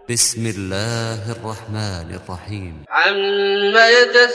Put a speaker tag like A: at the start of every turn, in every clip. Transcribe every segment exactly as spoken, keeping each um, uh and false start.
A: بسم الله الرحمن الرحيم.
B: عما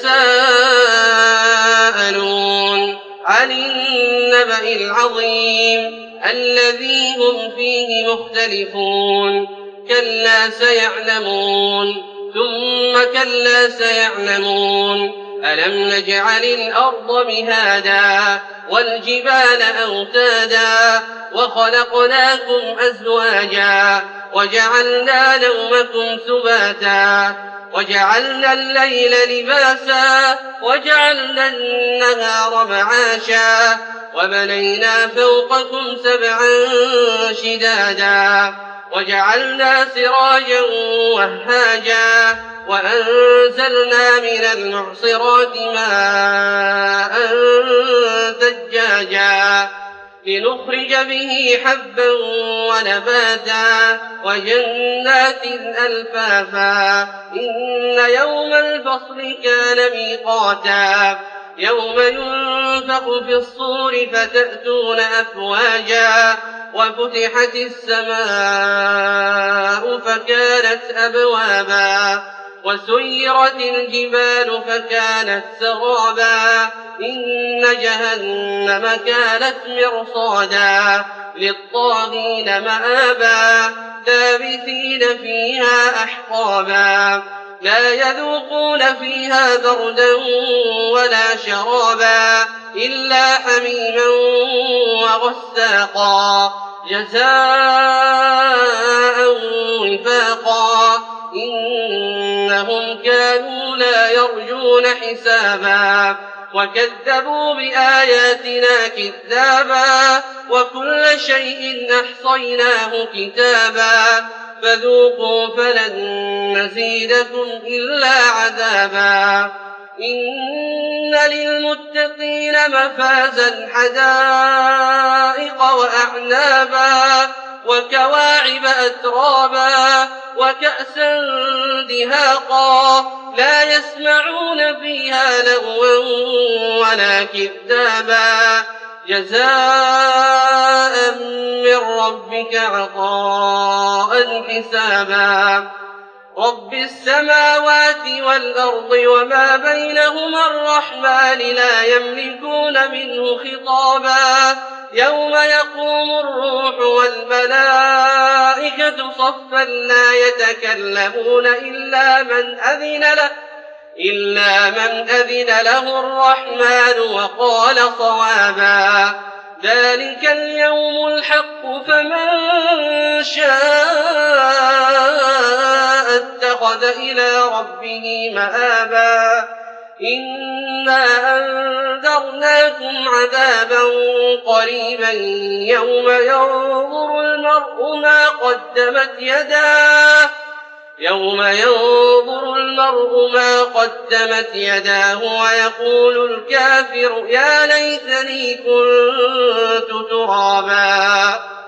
B: يتساءلون عن النبأ العظيم الذي هم فيه مختلفون كلا سيعلمون ثم كلا سيعلمون ألم نجعل الأرض مهادا والجبال أوتادا وخلقناكم أزواجا وجعلنا نومكم سباتا وجعلنا الليل لباسا وجعلنا النهار معاشا وبنينا فوقكم سبعا شدادا وجعلنا سراجا وهاجا وأنزلنا من المعصرات ماء ثجاجا لنخرج به حبا ونباتا وجنات ألفافا إن يوم الفصل كان ميقاتا يوم ينفخ في الصور فتأتون أفواجا وفتحت السماء فكانت أبوابا وسيرت الجبال فكانت سرابا إن جهنم كانت مرصادا للطاغين مآبا لابثين فيها أحقابا لا يذوقون فيها بردا ولا شرابا إلا حميما وغساقا جزاء وفاقا إنهم كانوا لا يرجون حسابا وكذبوا بآياتنا كذابا وكل شيء أحصيناه كتابا فذوقوا فلن نزيدكم إلا عذابا إن للمتقين مفازا حدائق وأعنابا وكواعب أترابا وكأسا دهاقا لا يسمعون فيها لغوا ولا كذابا جزاء من ربك عطاء حسابا رب السماوات والأرض وما بينهما الرحمن لا يملكون منه خطابا يوم يقوم الروح والملائكة صفا لا يتكلمون إلا من أذن له إلا من أذن له الرحمن وقال صوابا ذلك اليوم الحق فمن شاء اتخذ إلى ربه مآبا إنا أنذرناكم عذابا قريبا يوم ينظر المرء ما قدمت يداه يوم ينظر المرء ما قدمت يداه ويقول الكافر يا ليتني كنت ترابا.